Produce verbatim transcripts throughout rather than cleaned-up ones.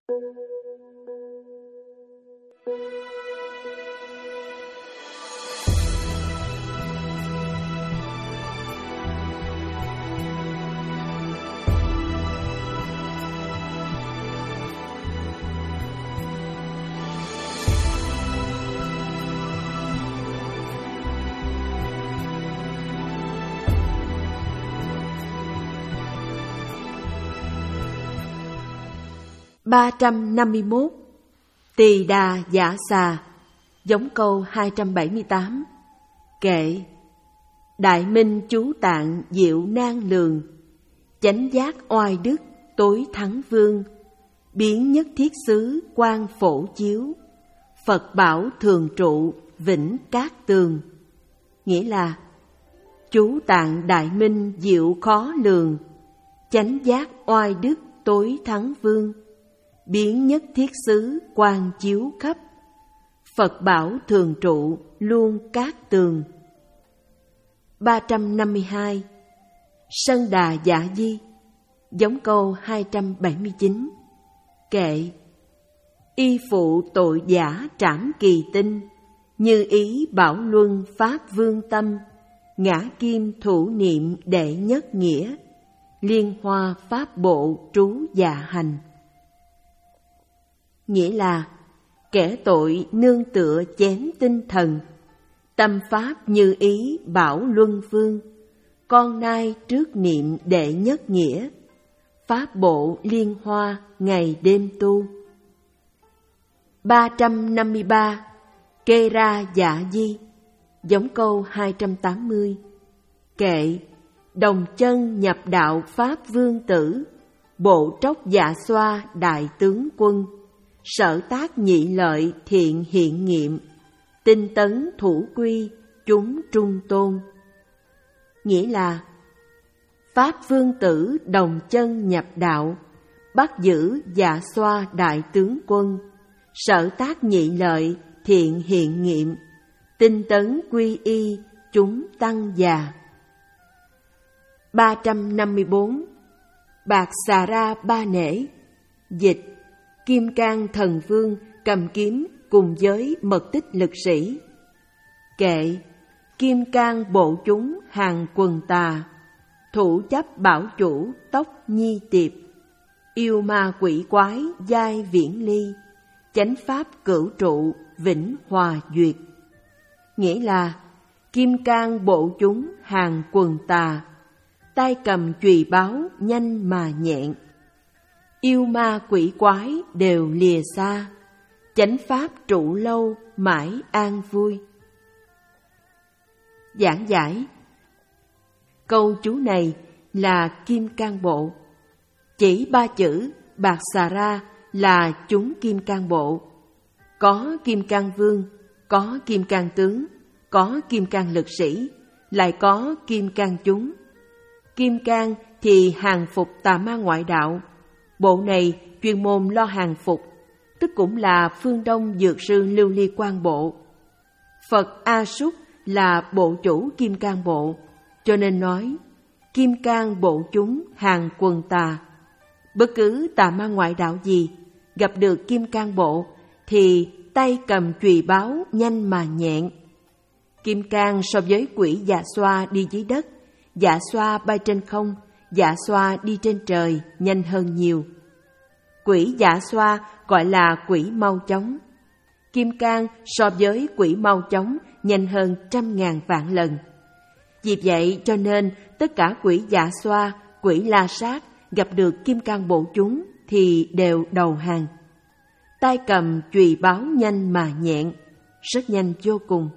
ba trăm năm mươi mốt. Tỳ Đà Giả Xà. Giống câu hai trăm bảy mươi tám. Kệ: Đại minh chú tạng diệu nan lường, chánh giác oai đức tối thắng vương, biến nhất thiết xứ quang phổ chiếu, Phật bảo thường trụ vĩnh cát tường. Nghĩa là chú tạng đại minh diệu khó lường, chánh giác oai đức tối thắng vương, biến nhất thiết xứ quang chiếu khắp, Phật bảo thường trụ luôn cát tường. ba trăm năm mươi hai. Sân Đà Dạ Di. Giống câu hai trăm bảy mươi chín. Kệ: Y phụ tội giả trảm kỳ tinh, như ý bảo luân pháp vương tâm, ngã kim thủ niệm đệ nhất nghĩa, liên hoa pháp bộ trú dạ hành. Nghĩa là kẻ tội nương tựa chén tinh thần, tâm pháp như ý bảo luân vương, con nai trước niệm đệ nhất nghĩa, pháp bộ liên hoa ngày đêm tu. ba trăm năm mươi ba. Kê Ra Dạ Di. Giống câu hai trăm tám mươi. Kệ: Đồng chân nhập đạo pháp vương tử, bộ tróc dạ xoa đại tướng quân, sở tác nhị lợi thiện hiện nghiệm, tinh tấn thủ quy chúng trung tôn. Nghĩa là pháp vương tử đồng chân nhập đạo, bắt giữ dạ xoa đại tướng quân, sở tác nhị lợi thiện hiện nghiệm, tinh tấn quy y chúng tăng già. ba trăm năm mươi bốn. Bạc Xà Ra Ba Nể. Dịch: Kim Cang Thần Vương cầm kiếm cùng với mật tích lực sĩ. Kệ: Kim Cang bộ chúng hàng quần tà, thủ chấp bảo chủ tóc nhi tiệp, yêu ma quỷ quái giai viễn ly, chánh pháp cửu trụ vĩnh hòa duyệt. Nghĩa là kim cang bộ chúng hàng quần tà, tay cầm chùy báo nhanh mà nhẹn, yêu ma quỷ quái đều lìa xa, chánh pháp trụ lâu mãi an vui. Giảng giải: câu chú này là kim cang bộ, chỉ ba chữ Bạc Xà Ra là chúng kim cang bộ. Có kim cang vương, có kim cang tướng, có kim cang lực sĩ, lại có kim cang chúng. Kim cang thì hàng phục tà ma ngoại đạo. Bộ này chuyên môn lo hàng phục, tức cũng là phương Đông dược sư Lưu Ly Quang bộ. Phật A Súc là bộ chủ kim cang bộ, cho nên nói kim cang bộ chúng hàng quần tà. Bất cứ tà ma ngoại đạo gì gặp được kim cang bộ thì tay cầm chùy báo nhanh mà nhẹn. Kim cang so với quỷ dạ xoa đi dưới đất, dạ xoa bay trên không, dạ xoa đi trên trời nhanh hơn nhiều. Quỷ dạ xoa gọi là quỷ mau chóng. Kim cang so với quỷ mau chóng nhanh hơn trăm ngàn vạn lần. Vì vậy cho nên tất cả quỷ dạ xoa, quỷ la sát gặp được kim cang bộ chúng thì đều đầu hàng. Tay cầm chùy báo nhanh mà nhẹn, rất nhanh vô cùng.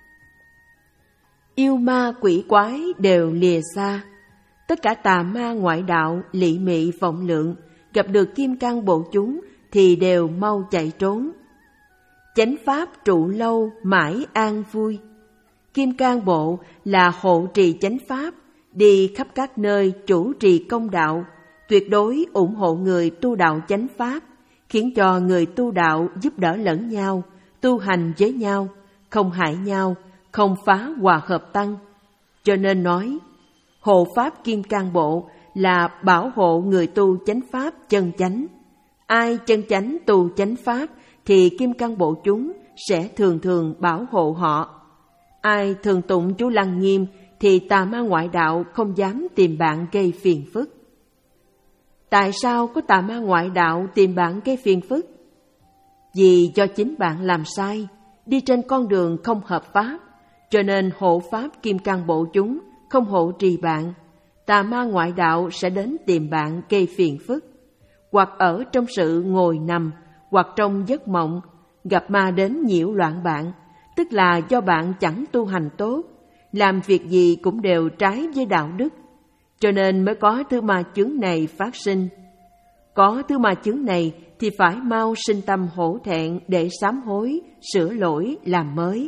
Yêu ma quỷ quái đều lìa xa. Tất cả tà ma ngoại đạo, lị mị vọng lượng gặp được kim cang bộ chúng thì đều mau chạy trốn. Chánh pháp trụ lâu mãi an vui. Kim cang bộ là hộ trì chánh pháp, đi khắp các nơi chủ trì công đạo, tuyệt đối ủng hộ người tu đạo chánh pháp, khiến cho người tu đạo giúp đỡ lẫn nhau, tu hành với nhau, không hại nhau, không phá hòa hợp tăng. Cho nên nói, hộ pháp kim cang bộ là bảo hộ người tu chánh pháp chân chánh, Ai chân chánh tu chánh pháp thì kim cang bộ chúng sẽ thường thường bảo hộ họ. Ai thường tụng chú Lăng Nghiêm thì tà ma ngoại đạo không dám tìm bạn gây phiền phức. Tại sao có tà ma ngoại đạo tìm bạn gây phiền phức? Vì do chính bạn làm sai, đi trên con đường không hợp pháp, cho nên hộ pháp kim cang bộ chúng không hộ trì bạn. Tà ma ngoại đạo sẽ đến tìm bạn gây phiền phức. Hoặc ở trong sự ngồi nằm, hoặc trong giấc mộng, gặp ma đến nhiễu loạn bạn, tức là do bạn chẳng tu hành tốt, làm việc gì cũng đều trái với đạo đức, cho nên mới có thứ ma chướng này phát sinh. Có thứ ma chướng này thì phải mau sinh tâm hổ thẹn để sám hối, sửa lỗi, làm mới.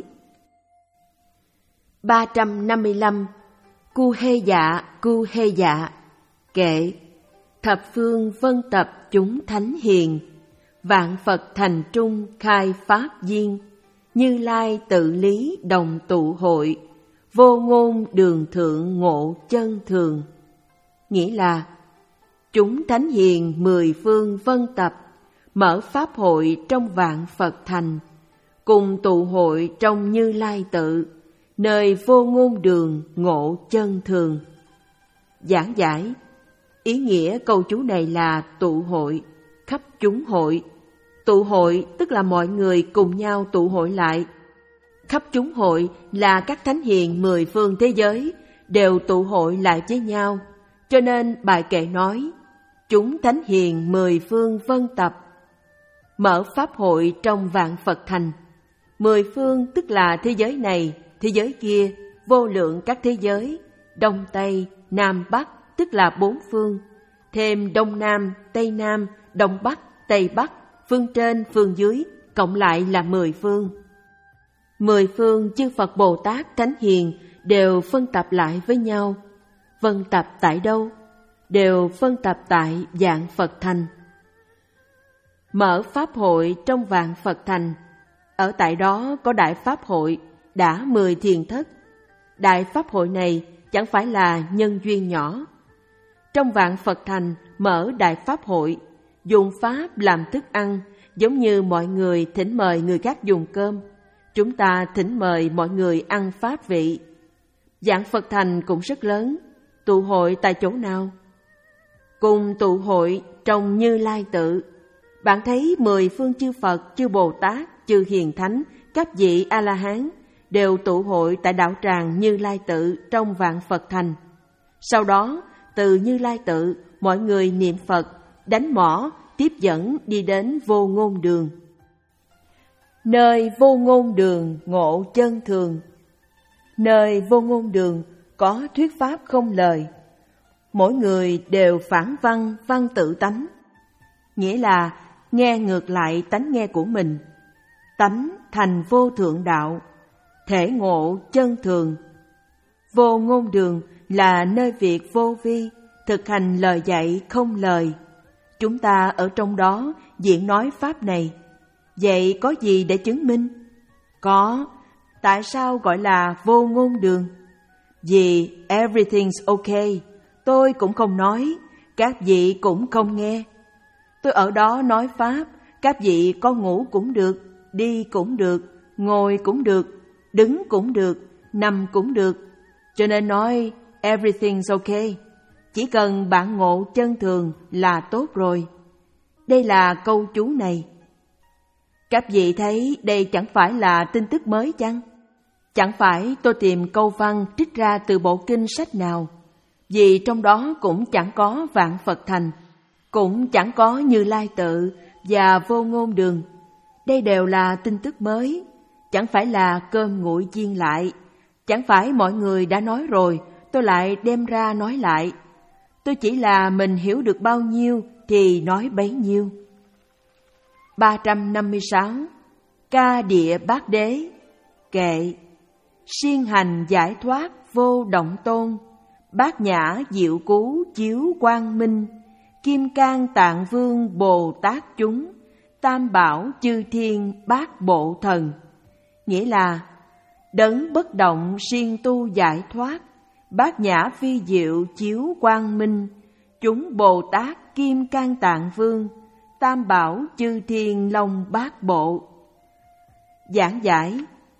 ba trăm năm mươi lăm. Cu hê dạ, cu hê dạ. Kệ. Thập phương vân tập chúng thánh hiền, vạn Phật thành trung khai pháp duyên, Như Lai tự lý đồng tụ hội, vô ngôn đường thượng ngộ chân thường. Nghĩa là chúng thánh hiền mười phương vân tập, mở pháp hội trong vạn Phật thành, cùng tụ hội trong Như Lai tự, nơi vô ngôn đường ngộ chân thường. Giảng giải. Ý nghĩa câu chú này là tụ hội, khắp chúng hội. Tụ hội tức là mọi người cùng nhau tụ hội lại. Khắp chúng hội là các thánh hiền mười phương thế giới đều tụ hội lại với nhau. Cho nên bài kệ nói, chúng thánh hiền mười phương vân tập, mở pháp hội trong vạn Phật thành. Mười phương tức là thế giới này, thế giới kia, vô lượng các thế giới, Đông Tây, Nam Bắc tức là bốn phương, thêm Đông Nam, Tây Nam, Đông Bắc, Tây Bắc, phương trên, phương dưới, cộng lại là mười phương. Mười phương chư Phật Bồ Tát Thánh Hiền đều phân tập lại với nhau. Phân tập tại đâu? Đều phân tập tại vạn Phật thành. Mở pháp hội trong vạn Phật thành. Ở tại đó có đại pháp hội, đã mười thiền thất. Đại pháp hội này chẳng phải là nhân duyên nhỏ. Trong vạn Phật thành mở đại pháp hội, dùng pháp làm thức ăn, giống như mọi người thỉnh mời người khác dùng cơm. Chúng ta thỉnh mời mọi người ăn pháp vị. Vạn Phật thành cũng rất lớn. Tụ hội tại chỗ nào? Cùng tụ hội trong Như Lai tự. Bạn thấy mười phương chư Phật, chư Bồ Tát, chư Hiền Thánh, các vị A-la-hán đều tụ hội tại đạo tràng Như Lai tự trong vạn Phật thành. Sau đó, từ Như Lai tự, mọi người niệm Phật, đánh mõ, tiếp dẫn đi đến vô ngôn đường. Nơi vô ngôn đường ngộ chân thường. Nơi vô ngôn đường có thuyết pháp không lời. Mỗi người đều phản văn, văn tự tánh. Nghĩa là nghe ngược lại tánh nghe của mình. Tánh thành vô thượng đạo, thể ngộ chân thường. Vô ngôn đường là nơi việc vô vi, thực hành lời dạy không lời. Chúng ta ở trong đó diễn nói pháp này. Vậy có gì để chứng minh? Có. Tại sao gọi là vô ngôn đường? Vì everything's okay. Tôi cũng không nói, các vị cũng không nghe. Tôi ở đó nói pháp, các vị có ngủ cũng được, đi cũng được, ngồi cũng được, đứng cũng được, nằm cũng được. Cho nên nói everything's okay. Chỉ cần bạn ngộ chân thường là tốt rồi. Đây là câu chú này. Các vị thấy đây chẳng phải là tin tức mới chăng? Chẳng phải tôi tìm câu văn trích ra từ bộ kinh sách nào, vì trong đó cũng chẳng có vạn Phật thành, cũng chẳng có Như Lai tự và vô ngôn đường. Đây đều là tin tức mới, chẳng phải là cơm nguội chiên lại. Chẳng phải mọi người đã nói rồi, tôi lại đem ra nói lại. Tôi chỉ là mình hiểu được bao nhiêu thì nói bấy nhiêu. ba trăm năm mươi sáu. Ca địa bát đế. Kệ. Siêng hành giải thoát vô động tôn, bát nhã diệu cú chiếu quang minh, kim cang tạng vương Bồ Tát chúng, tam bảo chư thiên bát bộ thần. Nghĩa là đấng bất động siêng tu giải thoát, bát nhã phi diệu chiếu quang minh, chúng Bồ Tát kim cang tạng vương, Tam Bảo Chư Thiên Long Bát Bộ. Giảng giải.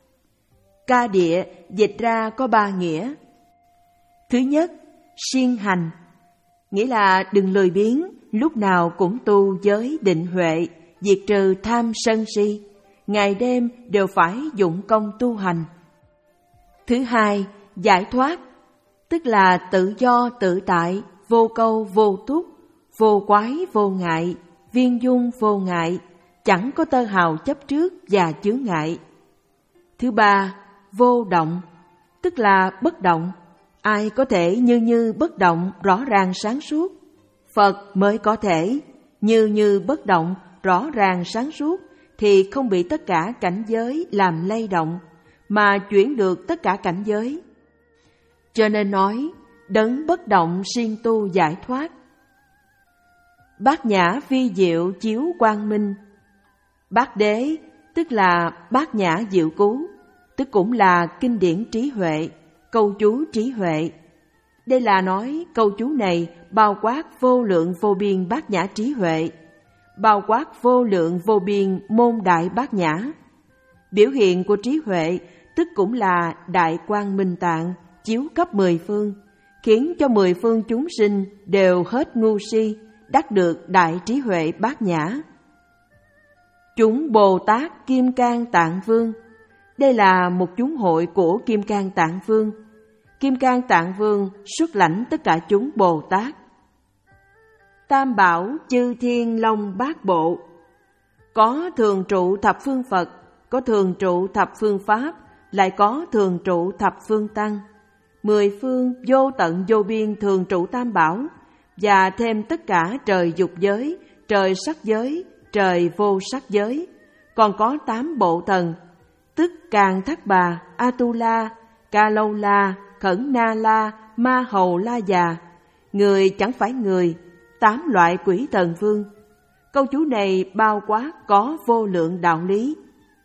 Ca địa dịch ra có ba nghĩa. Thứ nhất, siêng hành, nghĩa là đừng lười biếng, lúc nào cũng tu giới định huệ, diệt trừ tham sân si, ngày đêm đều phải dụng công tu hành. Thứ hai, giải thoát, tức là tự do tự tại, vô câu vô túc, vô quái vô ngại, viên dung vô ngại, chẳng có tơ hào chấp trước và chướng ngại. Thứ ba, vô động, tức là bất động. Ai có thể như như bất động rõ ràng sáng suốt? Phật mới có thể như như bất động rõ ràng sáng suốt, thì không bị tất cả cảnh giới làm lay động, mà chuyển được tất cả cảnh giới. Cho nên nói, đấng bất động siêng tu giải thoát. Bát nhã vi diệu chiếu quang minh. Bát đế tức là bát nhã diệu cứu, tức cũng là kinh điển trí huệ, câu chú trí huệ. Đây là nói câu chú này bao quát vô lượng vô biên bát nhã trí huệ, bao quát vô lượng vô biên môn đại bát nhã. Biểu hiện của trí huệ tức cũng là đại quang minh tạng chiếu khắp mười phương, khiến cho mười phương chúng sinh đều hết ngu si, đắc được đại trí huệ bát nhã. Chúng Bồ Tát Kim Cang Tạng Vương. Đây là một chúng hội của Kim Cang Tạng Vương. Kim Cang Tạng Vương xuất lãnh tất cả chúng Bồ Tát. Tam Bảo Chư Thiên Long Bát Bộ. Có thường trụ thập phương Phật, có thường trụ thập phương Pháp, lại có thường trụ thập phương Tăng. Mười phương vô tận vô biên thường trụ Tam Bảo, và thêm tất cả trời dục giới, trời sắc giới, trời vô sắc giới. Còn có tám bộ thần, tức Càn Thác Bà, Atula, Ca Lâu La, Khẩn Na La, Ma Hầu La Già, người chẳng phải người, tám loại quỷ thần vương. Câu chú này bao quát có vô lượng đạo lý.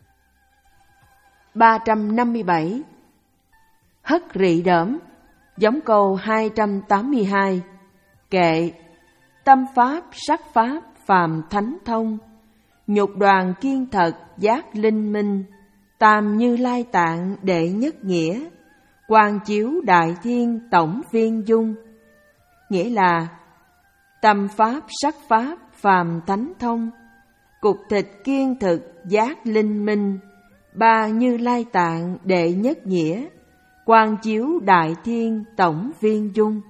ba trăm năm mươi bảy. Hất rị đỡm, giống câu hai trăm tám mươi hai. Kệ, tâm pháp sắc pháp phàm thánh thông, nhục đoàn kiên thật giác linh minh, tam như lai tạng đệ nhất nghĩa, quang chiếu đại thiên tổng viên dung. Nghĩa là tâm pháp sắc pháp phàm thánh thông, cục thịt kiên thực giác linh minh, ba như lai tạng đệ nhất nghĩa, quang chiếu đại thiên tổng viên dung.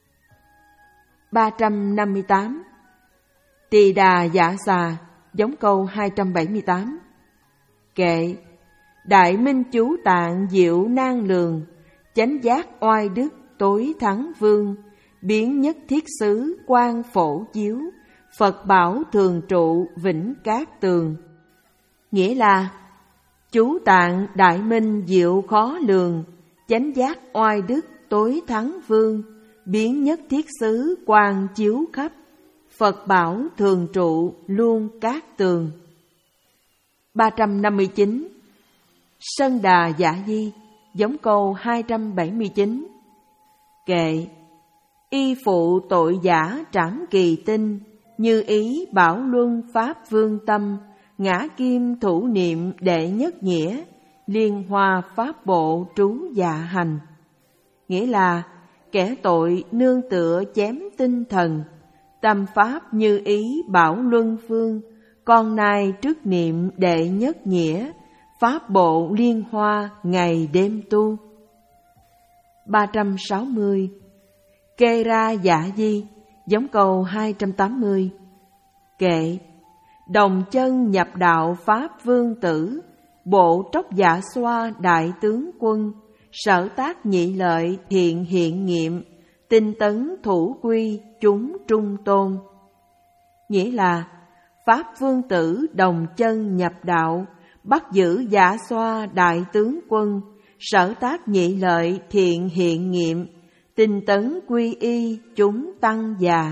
ba trăm năm mươi tám. Tỳ đà dạ xà, giống câu hai trăm bảy mươi tám. Kệ, đại minh chú tạng diệu nan lường, chánh giác oai đức tối thắng vương, biến nhất thiết xứ quang phổ chiếu, Phật bảo thường trụ vĩnh cát tường. Nghĩa là chú tạng đại minh diệu khó lường, chánh giác oai đức tối thắng vương, biến nhất thiết xứ quang chiếu khắp, Phật bảo thường trụ luôn cát tường. ba trăm năm mươi chín. Sân đà dạ di, giống câu hai trăm bảy mươi chín. Kệ, y phụ tội giả trảm kỳ tinh, như ý bảo luân pháp vương tâm, ngã kim thủ niệm đệ nhất nghĩa, liên hoa pháp bộ trú dạ hành. Nghĩa là kẻ tội nương tựa chém tinh thần, tâm pháp như ý bảo luân phương, con nai trước niệm đệ nhất nghĩa, pháp bộ liên hoa ngày đêm tu. ba trăm sáu mươi. Kê ra dạ di, giống câu hai trăm tám mươi. Kệ, đồng chân nhập đạo pháp vương tử, bộ tróc dạ xoa đại tướng quân, sở tác nhị lợi thiện hiện nghiệm, tinh tấn thủ quy chúng trung tôn. Nghĩa là pháp vương tử đồng chân nhập đạo, bắt giữ dạ xoa đại tướng quân, sở tác nhị lợi thiện hiện nghiệm, tinh tấn quy y chúng tăng già.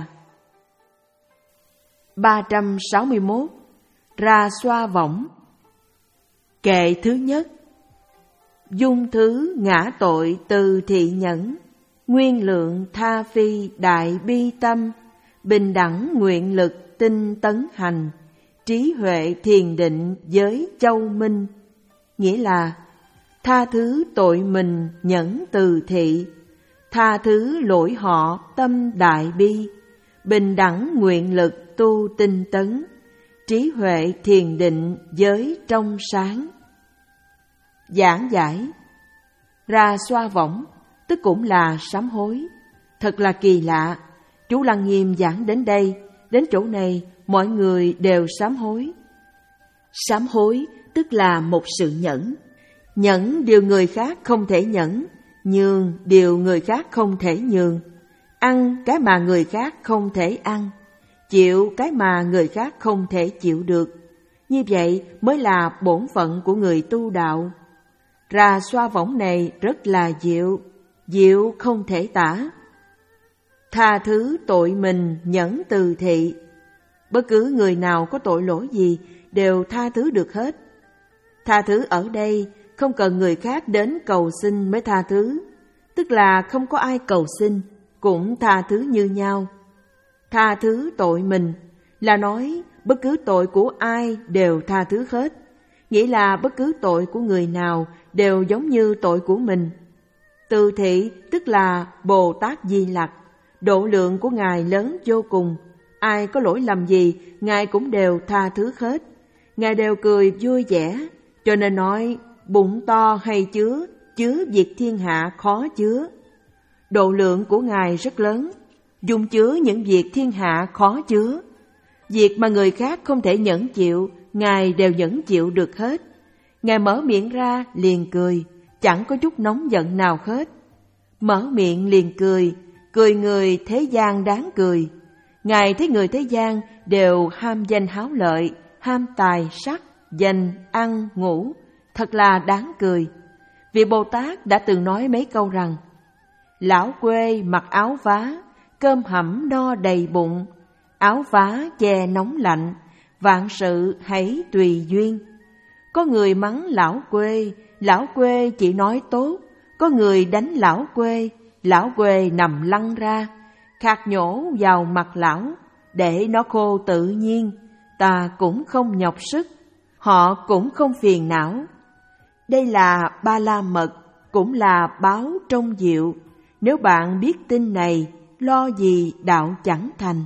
ba trăm sáu mươi mốt. Ra xoa võng. Kệ thứ nhất. Dung thứ ngã tội từ thị nhẫn, nguyên lượng tha phi đại bi tâm, bình đẳng nguyện lực lực tinh tấn hành, trí huệ thiền định giới châu minh. Nghĩa là tha thứ tội mình nhẫn từ thị, tha thứ lỗi họ tâm đại bi, bình đẳng nguyện lực tu tinh tấn, trí huệ thiền định giới trong sáng. Giảng giải ra xoa võng, tức cũng là sám hối. Thật là kỳ lạ, chú Lăng Nghiêm giảng đến đây, đến chỗ này mọi người đều sám hối. Sám hối tức là một sự nhẫn, nhẫn điều người khác không thể nhẫn, nhường điều người khác không thể nhường, ăn cái mà người khác không thể ăn, chịu cái mà người khác không thể chịu được. Như vậy mới là bổn phận của người tu đạo. Ra xoa võng này rất là diệu, diệu không thể tả. Tha thứ tội mình nhẫn từ thị, bất cứ người nào có tội lỗi gì đều tha thứ được hết. Tha thứ ở đây không cần người khác đến cầu xin mới tha thứ, tức là không có ai cầu xin cũng tha thứ như nhau. Tha thứ tội mình là nói bất cứ tội của ai đều tha thứ hết, nghĩa là bất cứ tội của người nào đều giống như tội của mình. Từ thị tức là Bồ Tát Di Lặc, độ lượng của Ngài lớn vô cùng, ai có lỗi lầm gì Ngài cũng đều tha thứ hết. Ngài đều cười vui vẻ, cho nên nói bụng to hay chứa, chứa việc thiên hạ khó chứa. Độ lượng của Ngài rất lớn, dung chứa những việc thiên hạ khó chứa. Việc mà người khác không thể nhẫn chịu, Ngài đều nhẫn chịu được hết. Ngài mở miệng ra liền cười, chẳng có chút nóng giận nào hết. Mở miệng liền cười, cười người thế gian đáng cười. Ngài thấy người thế gian đều ham danh háo lợi, ham tài sắc, danh, ăn, ngủ, thật là đáng cười. Vị Bồ Tát đã từng nói mấy câu rằng: lão quê mặc áo vá, cơm hẩm no đầy bụng, áo vá che nóng lạnh, vạn sự hãy tùy duyên. Có người mắng lão quê, lão quê chỉ nói tốt. Có người đánh lão quê, lão quê nằm lăn ra, khạc nhổ vào mặt lão, để nó khô tự nhiên. Ta cũng không nhọc sức, họ cũng không phiền não. Đây là ba la mật, cũng là báo trong diệu. Nếu bạn biết tin này, lo gì đạo chẳng thành.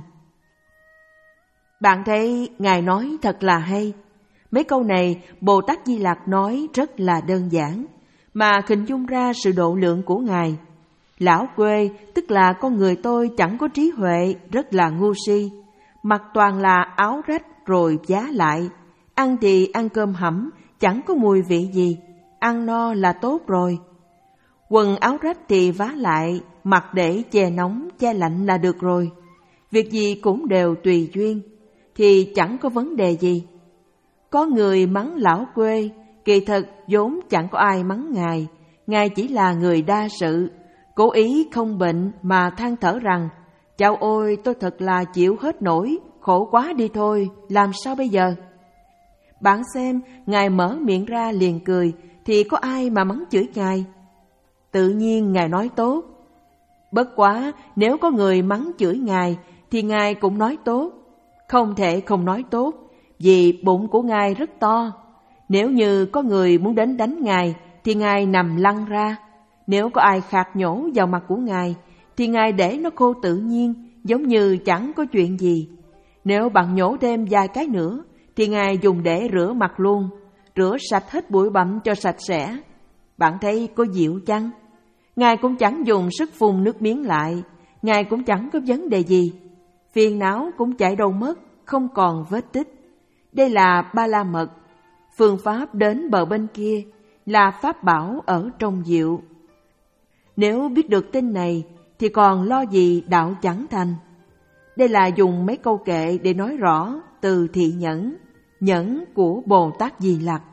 Bạn thấy Ngài nói thật là hay. Mấy câu này Bồ Tát Di Lặc nói rất là đơn giản, mà hình dung ra sự độ lượng của Ngài. Lão quê tức là con người tôi chẳng có trí huệ, rất là ngu si, mặc toàn là áo rách rồi vá lại, ăn thì ăn cơm hẩm, chẳng có mùi vị gì, ăn no là tốt rồi. Quần áo rách thì vá lại, mặc để che nóng, che lạnh là được rồi. Việc gì cũng đều tùy duyên, thì chẳng có vấn đề gì. Có người mắng lão quê, kỳ thực vốn chẳng có ai mắng Ngài, Ngài chỉ là người đa sự, cố ý không bệnh mà than thở rằng: chao ôi, tôi thật là chịu hết nổi, khổ quá đi thôi, làm sao bây giờ? Bạn xem, Ngài mở miệng ra liền cười, thì có ai mà mắng chửi Ngài? Tự nhiên Ngài nói tốt. Bất quá nếu có người mắng chửi Ngài thì Ngài cũng nói tốt, không thể không nói tốt, vì bụng của Ngài rất to. Nếu như có người muốn đến đánh Ngài thì Ngài nằm lăn ra. Nếu có ai khạc nhổ vào mặt của Ngài thì Ngài để nó khô tự nhiên, giống như chẳng có chuyện gì. Nếu bạn nhổ thêm vài cái nữa thì Ngài dùng để rửa mặt luôn, rửa sạch hết bụi bặm cho sạch sẽ. Bạn thấy có diệu chăng? Ngài cũng chẳng dùng sức phun nước miếng lại, Ngài cũng chẳng có vấn đề gì. Phiền não cũng chạy đâu mất, không còn vết tích. Đây là ba la mật, phương pháp đến bờ bên kia, là pháp bảo ở trong diệu. Nếu biết được tin này thì còn lo gì đạo chẳng thành. Đây là dùng mấy câu kệ để nói rõ từ thị nhẫn, nhẫn của Bồ Tát Di Lặc.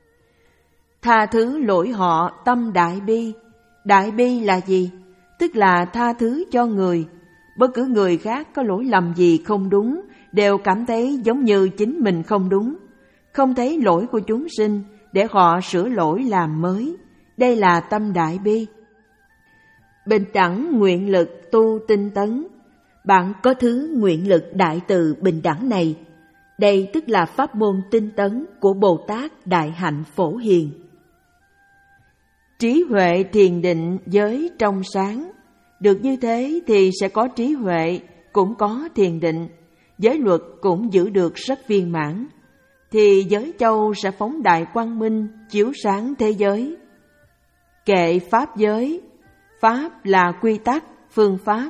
Tha thứ lỗi họ tâm đại bi. Đại bi là gì? Tức là tha thứ cho người. Bất cứ người khác có lỗi lầm gì không đúng, đều cảm thấy giống như chính mình không đúng. Không thấy lỗi của chúng sinh, để họ sửa lỗi làm mới. Đây là tâm đại bi. Bình đẳng nguyện lực tu tinh tấn. bạn có thứ nguyện lực đại từ bình đẳng này. Đây tức là pháp môn tinh tấn của Bồ Tát Đại Hạnh Phổ Hiền. Trí huệ thiền định giới trong sáng. Được như thế thì sẽ có trí huệ, cũng có thiền định. Giới luật cũng giữ được rất viên mãn. Thì giới châu sẽ phóng đại quang minh, chiếu sáng thế giới. Kệ pháp giới. Pháp là quy tắc, phương pháp.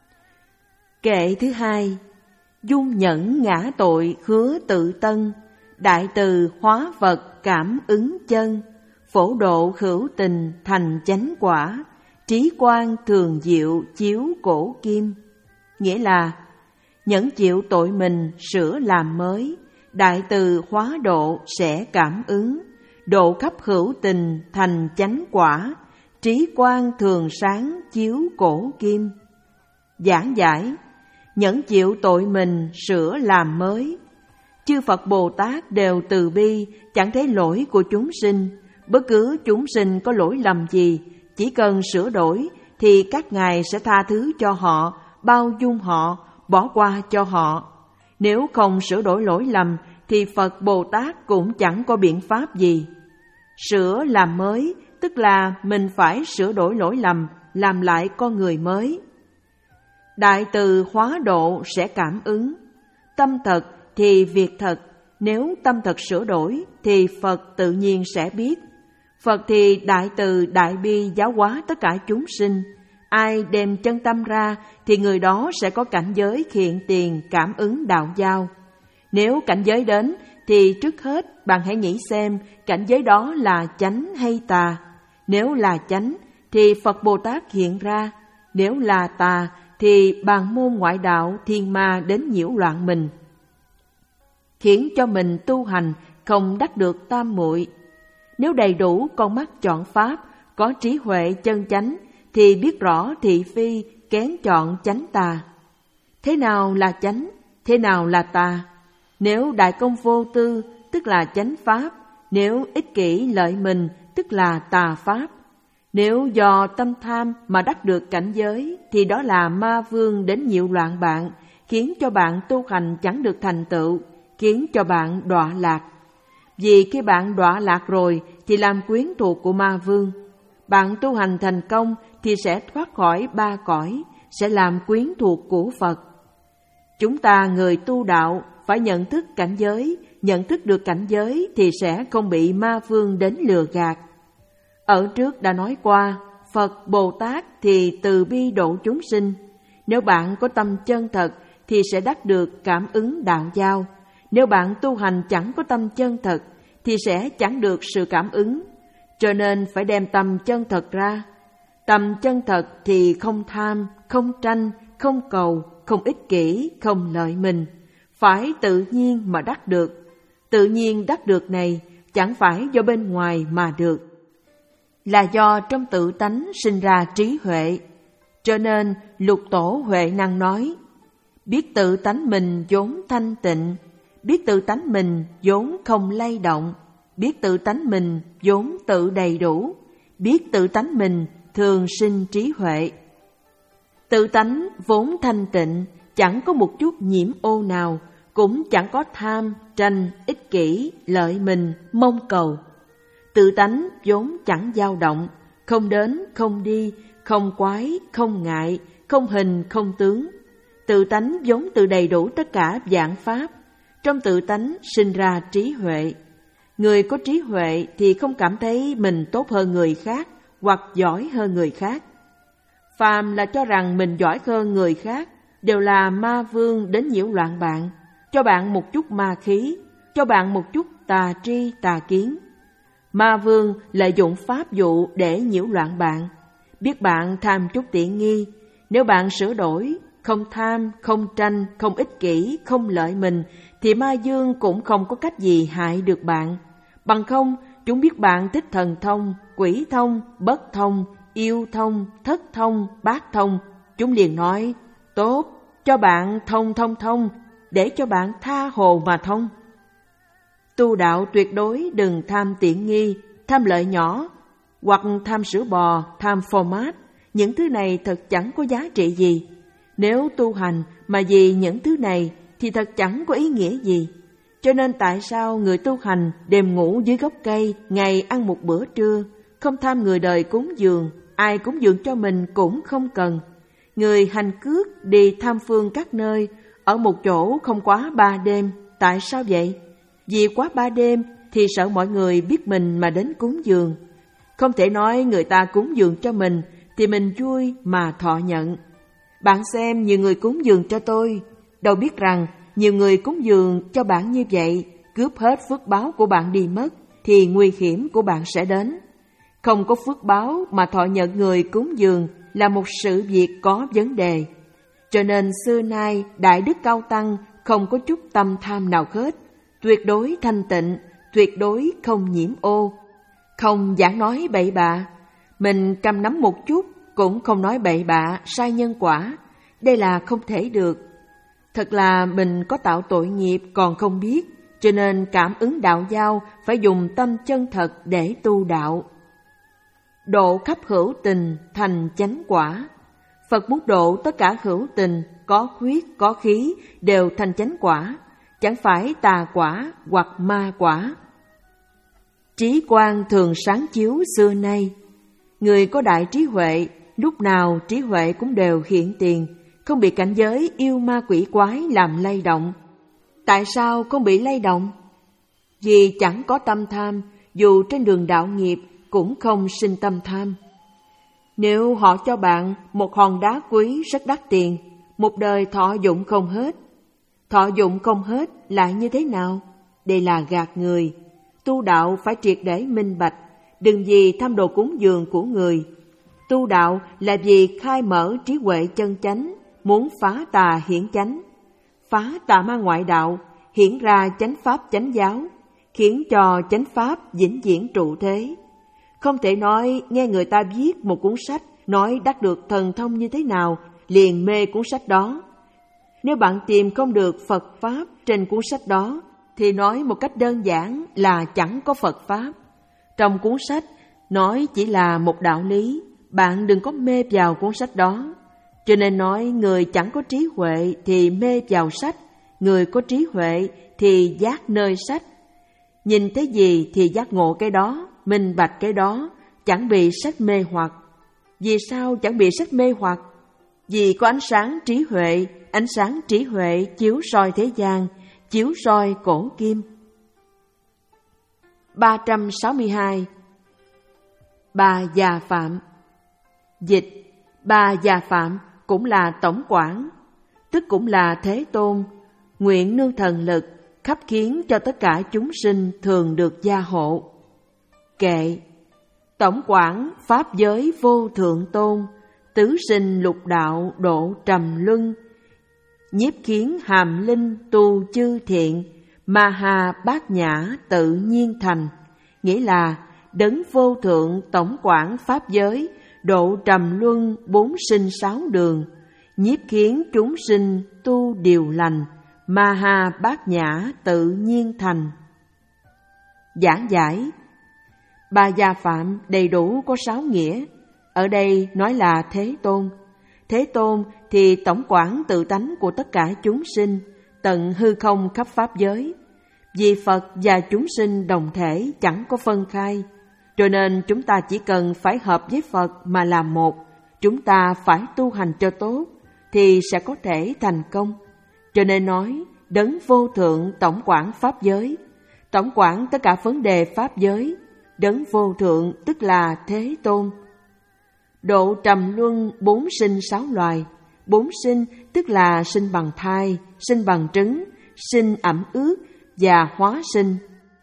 Kệ thứ hai. Dung nhẫn ngã tội hứa tự tân. Đại từ hóa vật cảm ứng chân. Phổ độ hữu tình thành chánh quả. Trí quang thường diệu chiếu cổ kim. Nghĩa là nhẫn chịu tội mình sửa làm mới. Đại từ hóa độ sẽ cảm ứng. Độ khắp hữu tình thành chánh quả. Trí quang thường sáng chiếu cổ kim. Giảng giải. Nhẫn chịu tội mình sửa làm mới. Chư Phật Bồ Tát đều từ bi, chẳng thấy lỗi của chúng sinh. Bất cứ chúng sinh có lỗi lầm gì, chỉ cần sửa đổi thì các ngài sẽ tha thứ cho họ, bao dung họ, bỏ qua cho họ. Nếu không sửa đổi lỗi lầm thì Phật Bồ Tát cũng chẳng có biện pháp gì. Sửa làm mới tức là mình phải sửa đổi lỗi lầm, làm lại con người mới. Đại từ hóa độ sẽ cảm ứng. Tâm thật thì việc thật. Nếu tâm thật sửa đổi thì Phật tự nhiên sẽ biết. Phật thì đại từ đại bi giáo hóa tất cả chúng sinh. Ai đem chân tâm ra thì người đó sẽ có cảnh giới hiện tiền cảm ứng đạo giao. Nếu cảnh giới đến thì trước hết bạn hãy nghĩ xem cảnh giới đó là chánh hay tà. Nếu là chánh thì Phật Bồ Tát hiện ra. Nếu là tà thì bàn môn ngoại đạo thiên ma đến nhiễu loạn mình, khiến cho mình tu hành không đắc được tam muội. Nếu đầy đủ con mắt chọn pháp, có trí huệ chân chánh thì biết rõ thị phi kén chọn chánh tà. Thế nào là chánh, thế nào là tà? Nếu đại công vô tư tức là chánh pháp. Nếu ích kỷ lợi mình tức là tà pháp. Nếu do tâm tham mà đắc được cảnh giới thì đó là ma vương đến nhiễu loạn bạn, khiến cho bạn tu hành chẳng được thành tựu, khiến cho bạn đọa lạc. Vì khi bạn đọa lạc rồi thì làm quyến thuộc của ma vương. Bạn tu hành thành công thì sẽ thoát khỏi ba cõi, sẽ làm quyến thuộc của Phật. Chúng ta người tu đạo phải nhận thức cảnh giới, nhận thức được cảnh giới thì sẽ không bị ma vương đến lừa gạt. Ở trước đã nói qua, Phật Bồ Tát thì từ bi độ chúng sinh. Nếu bạn có tâm chân thật thì sẽ đắc được cảm ứng đạo giao. Nếu bạn tu hành chẳng có tâm chân thật thì sẽ chẳng được sự cảm ứng. Cho nên phải đem tâm chân thật ra. Tâm chân thật thì không tham, không tranh, không cầu, không ích kỷ, không lợi mình. Phải tự nhiên mà đắc được. Tự nhiên đắc được này chẳng phải do bên ngoài mà được, là do trong tự tánh sinh ra trí huệ. Cho nên Lục Tổ Huệ Năng nói, biết tự tánh mình vốn thanh tịnh, biết tự tánh mình vốn không lay động, biết tự tánh mình vốn tự đầy đủ, biết tự tánh mình thường sinh trí huệ. Tự tánh vốn thanh tịnh, chẳng có một chút nhiễm ô nào, cũng chẳng có tham, tranh, ích kỷ, lợi mình, mong cầu. Tự tánh vốn chẳng dao động, không đến, không đi, không quái, không ngại, không hình, không tướng. Tự tánh vốn tự đầy đủ tất cả vạn pháp. Trong tự tánh sinh ra trí huệ. Người có trí huệ thì không cảm thấy mình tốt hơn người khác hoặc giỏi hơn người khác. Phàm là cho rằng mình giỏi hơn người khác đều là ma vương đến nhiễu loạn bạn, cho bạn một chút ma khí, cho bạn một chút tà tri tà kiến. Ma vương lợi dụng pháp dụ để nhiễu loạn bạn, biết bạn tham chút tiện nghi. Nếu bạn sửa đổi, không tham, không tranh, không ích kỷ, không lợi mình, thì ma dương cũng không có cách gì hại được bạn. Bằng không, chúng biết bạn thích thần thông, quỷ thông, bất thông, yêu thông, thất thông, bát thông. Chúng liền nói, tốt, cho bạn thông thông thông, để cho bạn tha hồ mà thông. Tu đạo tuyệt đối đừng tham tiện nghi, tham lợi nhỏ, hoặc tham sữa bò, tham format. Những thứ này thật chẳng có giá trị gì. Nếu tu hành mà vì những thứ này thì thật chẳng có ý nghĩa gì. Cho nên tại sao người tu hành đêm ngủ dưới gốc cây, ngày ăn một bữa trưa, không tham người đời cúng dường, ai cúng dường cho mình cũng không cần. Người hành cước đi tham phương các nơi, ở một chỗ không quá ba đêm. Tại sao vậy? Vì quá ba đêm thì sợ mọi người biết mình mà đến cúng dường. Không thể nói người ta cúng dường cho mình thì mình vui mà thọ nhận. Bạn xem nhiều người cúng dường cho tôi, đâu biết rằng nhiều người cúng dường cho bạn như vậy, cướp hết phước báo của bạn đi mất, thì nguy hiểm của bạn sẽ đến. Không có phước báo mà thọ nhận người cúng dường là một sự việc có vấn đề. Cho nên xưa nay Đại Đức Cao Tăng không có chút tâm tham nào hết, tuyệt đối thanh tịnh, tuyệt đối không nhiễm ô, không giảng nói bậy bạ. Mình cầm nắm một chút cũng không nói bậy bạ, sai nhân quả. Đây là không thể được. Thật là mình có tạo tội nghiệp còn không biết, cho nên cảm ứng đạo giao phải dùng tâm chân thật để tu đạo. Độ khắp hữu tình thành chánh quả. Phật muốn độ tất cả hữu tình, có khuyết, có khí, đều thành chánh quả, chẳng phải tà quả hoặc ma quả. Trí quang thường sáng chiếu xưa nay. Người có đại trí huệ, lúc nào trí huệ cũng đều hiện tiền, không bị cảnh giới yêu ma quỷ quái làm lay động. Tại sao không bị lay động? Vì chẳng có tâm tham, dù trên đường đạo nghiệp cũng không sinh tâm tham. Nếu họ cho bạn một hòn đá quý rất đắt tiền, một đời thọ dụng không hết. Thọ dụng không hết là như thế nào? Đây là gạt người. Tu đạo phải triệt để minh bạch, đừng vì tham đồ cúng dường của người. Tu đạo là vì khai mở trí huệ chân chánh, muốn phá tà hiển chánh. Phá tà ma ngoại đạo, hiển ra chánh pháp chánh giáo, khiến cho chánh pháp vĩnh viễn trụ thế. Không thể nói nghe người ta viết một cuốn sách nói đắc được thần thông như thế nào, liền mê cuốn sách đó. Nếu bạn tìm không được Phật Pháp trên cuốn sách đó, thì nói một cách đơn giản là chẳng có Phật Pháp. Trong cuốn sách nói chỉ là một đạo lý, bạn đừng có mê vào cuốn sách đó. Cho nên nói người chẳng có trí huệ thì mê vào sách, người có trí huệ thì giác nơi sách. Nhìn thấy gì thì giác ngộ cái đó, minh bạch cái đó, chẳng bị sách mê hoặc. Vì sao chẳng bị sách mê hoặc? Vì có ánh sáng trí huệ, ánh sáng trí huệ chiếu soi thế gian, chiếu soi cổ kim. ba trăm sáu mươi hai. Bà Già Phạm. Dịch: Bà Già Phạm cũng là tổng quản, tức cũng là Thế Tôn, nguyện nương thần lực khắp khiến cho tất cả chúng sinh thường được gia hộ. Kệ: Tổng quản pháp giới vô thượng tôn, tứ sinh lục đạo độ trầm luân, nhiếp khiến hàm linh tu chư thiện, ma ha bát nhã tự nhiên thành. Nghĩa là đấng vô thượng tổng quản pháp giới, độ trầm luân bốn sinh sáu đường, nhiếp khiến chúng sinh tu điều lành, ma ha bát nhã tự nhiên thành. Giảng giải: Bà Già Phạm đầy đủ có sáu nghĩa. Ở đây nói là Thế Tôn. Thế Tôn thì tổng quản tự tánh của tất cả chúng sinh, tận hư không khắp pháp giới. Vì Phật và chúng sinh đồng thể chẳng có phân khai, cho nên chúng ta chỉ cần phải hợp với Phật mà làm một. Chúng ta phải tu hành cho tốt thì sẽ có thể thành công. Cho nên nói đấng vô thượng tổng quản pháp giới, tổng quản tất cả vấn đề pháp giới. Đấng vô thượng tức là Thế Tôn. Độ trầm luân bốn sinh sáu loài. Bốn sinh tức là sinh bằng thai, sinh bằng trứng, sinh ẩm ướt và hóa sinh.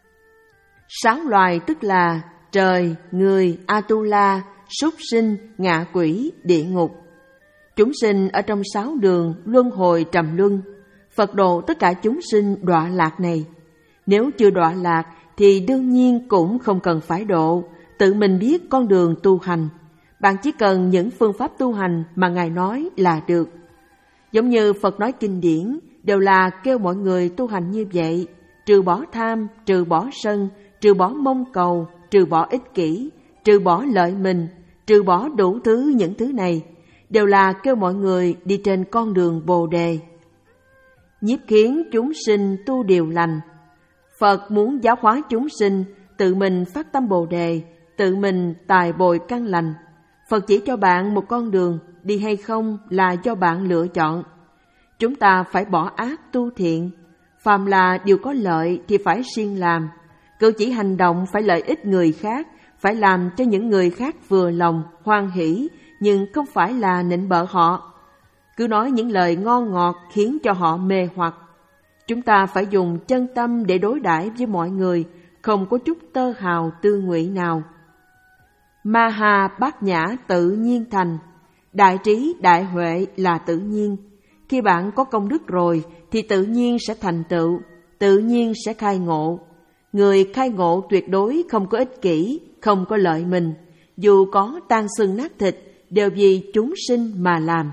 Sáu loài tức là trời, người, Atula, súc sinh, ngạ quỷ, địa ngục. Chúng sinh ở trong sáu đường luân hồi trầm luân. Phật độ tất cả chúng sinh đọa lạc này. Nếu chưa đọa lạc thì đương nhiên cũng không cần phải độ, tự mình biết con đường tu hành. Bạn chỉ cần những phương pháp tu hành mà Ngài nói là được. Giống như Phật nói kinh điển, đều là kêu mọi người tu hành như vậy, trừ bỏ tham, trừ bỏ sân, trừ bỏ mong cầu, trừ bỏ ích kỷ, trừ bỏ lợi mình, trừ bỏ đủ thứ những thứ này, đều là kêu mọi người đi trên con đường Bồ Đề. Nhiếp khiến chúng sinh tu điều lành. Phật muốn giáo hóa chúng sinh, tự mình phát tâm Bồ Đề, tự mình tài bồi căn lành. Phật chỉ cho bạn một con đường, đi hay không là do bạn lựa chọn. Chúng ta phải bỏ ác tu thiện, phàm là điều có lợi thì phải siêng làm. Cử chỉ hành động phải lợi ích người khác, phải làm cho những người khác vừa lòng, hoan hỷ, nhưng không phải là nịnh bợ họ. Cứ nói những lời ngon ngọt khiến cho họ mê hoặc. Chúng ta phải dùng chân tâm để đối đãi với mọi người, không có chút tơ hào tư ngụy nào. Ma ha bát nhã tự nhiên thành. Đại trí đại huệ là tự nhiên. Khi bạn có công đức rồi thì tự nhiên sẽ thành tựu, tự nhiên sẽ khai ngộ. Người khai ngộ tuyệt đối không có ích kỷ, không có lợi mình, dù có tan xương nát thịt đều vì chúng sinh mà làm.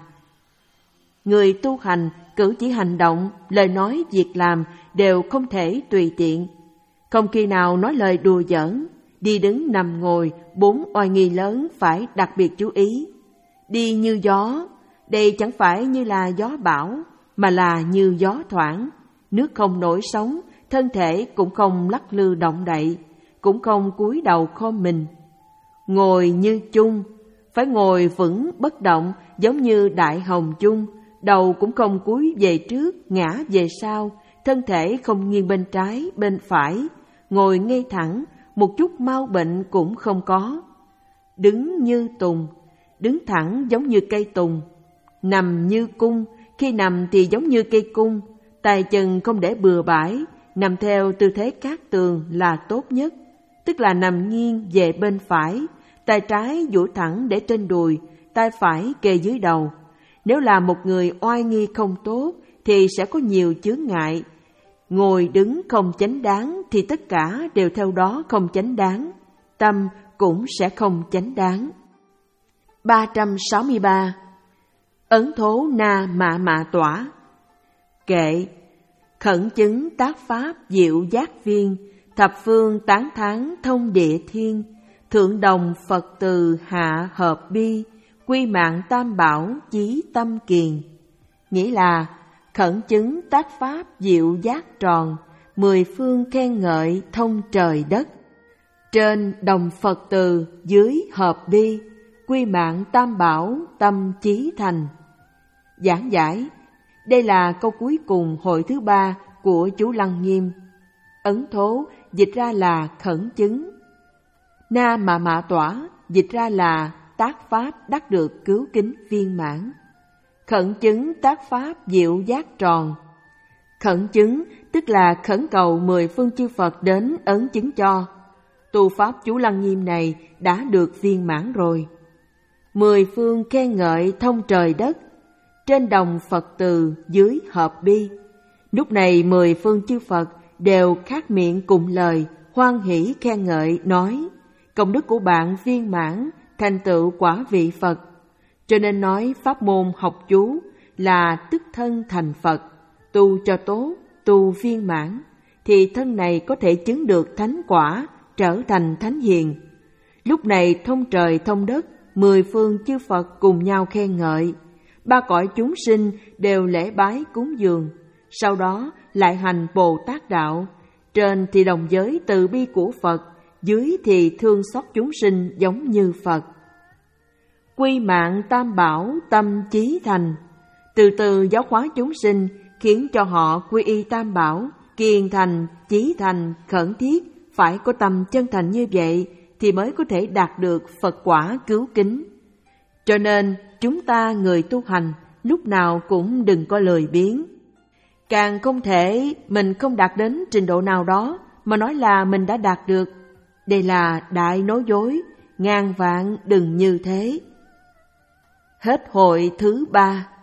Người tu hành, cử chỉ hành động, lời nói, việc làm đều không thể tùy tiện. Không khi nào nói lời đùa giỡn, đi đứng nằm ngồi, bốn oai nghi lớn phải đặc biệt chú ý. Đi như gió, đây chẳng phải như là gió bão, mà là như gió thoảng. Nước không nổi sóng, thân thể cũng không lắc lư động đậy, cũng không cúi đầu khom mình. Ngồi như chung, phải ngồi vững bất động giống như đại hồng chung, đầu cũng không cúi về trước, ngã về sau, thân thể không nghiêng bên trái, bên phải, ngồi ngay thẳng, một chút mau bệnh cũng không có. Đứng như tùng, đứng thẳng giống như cây tùng. Nằm như cung, khi nằm thì giống như cây cung, tay chân không để bừa bãi, nằm theo tư thế cát tường là tốt nhất, tức là nằm nghiêng về bên phải, tay trái duỗi thẳng để trên đùi, tay phải kề dưới đầu. Nếu là một người oai nghi không tốt thì sẽ có nhiều chướng ngại. Ngồi đứng không chánh đáng thì tất cả đều theo đó không chánh đáng, tâm cũng sẽ không chánh đáng. ba trăm sáu mươi ba. Ấn thố na mạ mạ tỏa. Kệ. Khẩn chứng tác pháp diệu giác viên, thập phương tán thán thông địa thiên, thượng đồng Phật từ hạ hợp bi, quy mạng tam bảo chí tâm kiền. Nghĩa là khẩn chứng tác pháp diệu giác tròn, mười phương khen ngợi thông trời đất. Trên đồng Phật từ, dưới hợp bi, quy mạng tam bảo tâm chí thành. Giảng giải. Đây là câu cuối cùng hội thứ ba của chú Lăng Nghiêm. Ấn thố dịch ra là khẩn chứng. Na mạ mạ tỏa dịch ra là tác pháp đắc được cứu kính viên mãn. Khẩn chứng tác pháp diệu giác tròn. Khẩn chứng tức là khẩn cầu mười phương chư Phật đến ấn chứng cho. Tu pháp chú Lăng Nghiêm này đã được viên mãn rồi. Mười phương khen ngợi thông trời đất. Trên đồng Phật từ, dưới hợp bi. Lúc này mười phương chư Phật đều khát miệng cùng lời, hoan hỷ khen ngợi nói: công đức của bạn viên mãn, thành tựu quả vị Phật. Cho nên nói pháp môn học chú là tức thân thành Phật, tu cho tốt, tu viên mãn, thì thân này có thể chứng được thánh quả, trở thành thánh hiền. Lúc này thông trời thông đất, mười phương chư Phật cùng nhau khen ngợi. Ba cõi chúng sinh đều lễ bái cúng dường, sau đó lại hành Bồ Tát đạo. Trên thì đồng giới từ bi của Phật, dưới thì thương xót chúng sinh giống như Phật. Quy mạng tam bảo tâm chí thành. Từ từ giáo hóa chúng sinh, khiến cho họ quy y tam bảo, kiền thành, chí thành, khẩn thiết. Phải có tâm chân thành như vậy thì mới có thể đạt được Phật quả cứu kính. Cho nên chúng ta người tu hành lúc nào cũng đừng có lười biếng. Càng không thể mình không đạt đến trình độ nào đó mà nói là mình đã đạt được. Đây là đại nói dối, ngàn vạn đừng như thế. Hết hội thứ ba.